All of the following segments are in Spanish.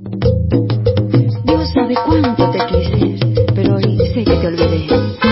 Dios sabe cuánto te quise, pero hoy sé que te olvidé.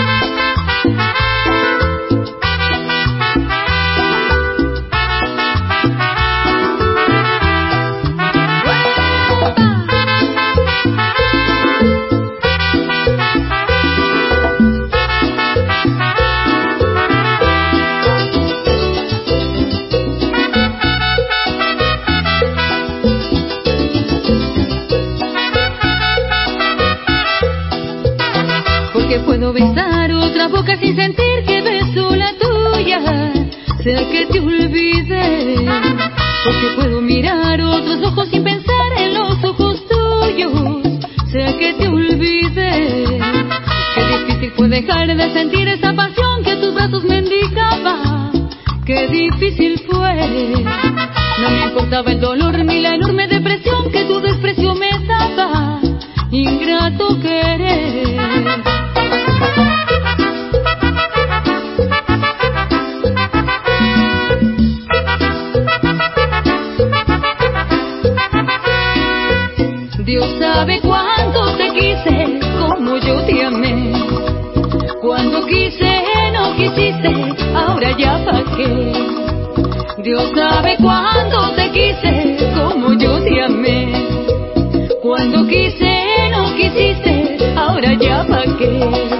Que puedo besar otra boca sin sentir que beso la tuya. Sé que te olvidé, porque puedo mirar otros ojos sin pensar en los ojos tuyos. Sé que te olvidé. Qué difícil fue dejar de sentir esa pasión que tus brazos me indicaban. Qué difícil fue. No me importaba el dolor ni la enorme depresión que tu desprecio me daba. Ingrato querer. Dios sabe cuánto te quise, como yo te amé. Cuando quise, no quisiste, ahora ya pa' qué. Dios sabe cuánto te quise, como yo te amé. Cuando quise, no quisiste, ahora ya pa' qué.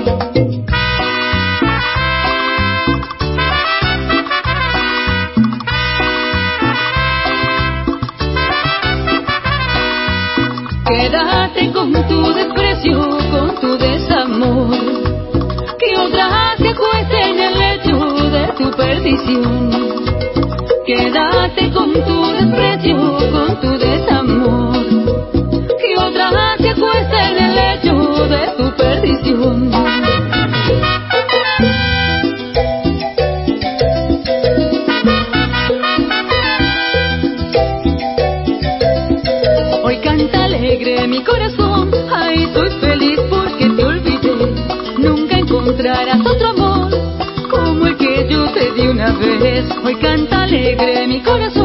Quédate con tu desprecio, con tu desamor, que otra se acueste en el lecho de tu perdición. Quédate con tu desprecio, con tu desamor, que otra se acueste en el lecho de tu perdición. Hoy canta alegre mi corazón, ay, soy feliz porque te olvidé. Nunca encontrarás otro amor como el que yo te di una vez. Hoy canta alegre mi corazón.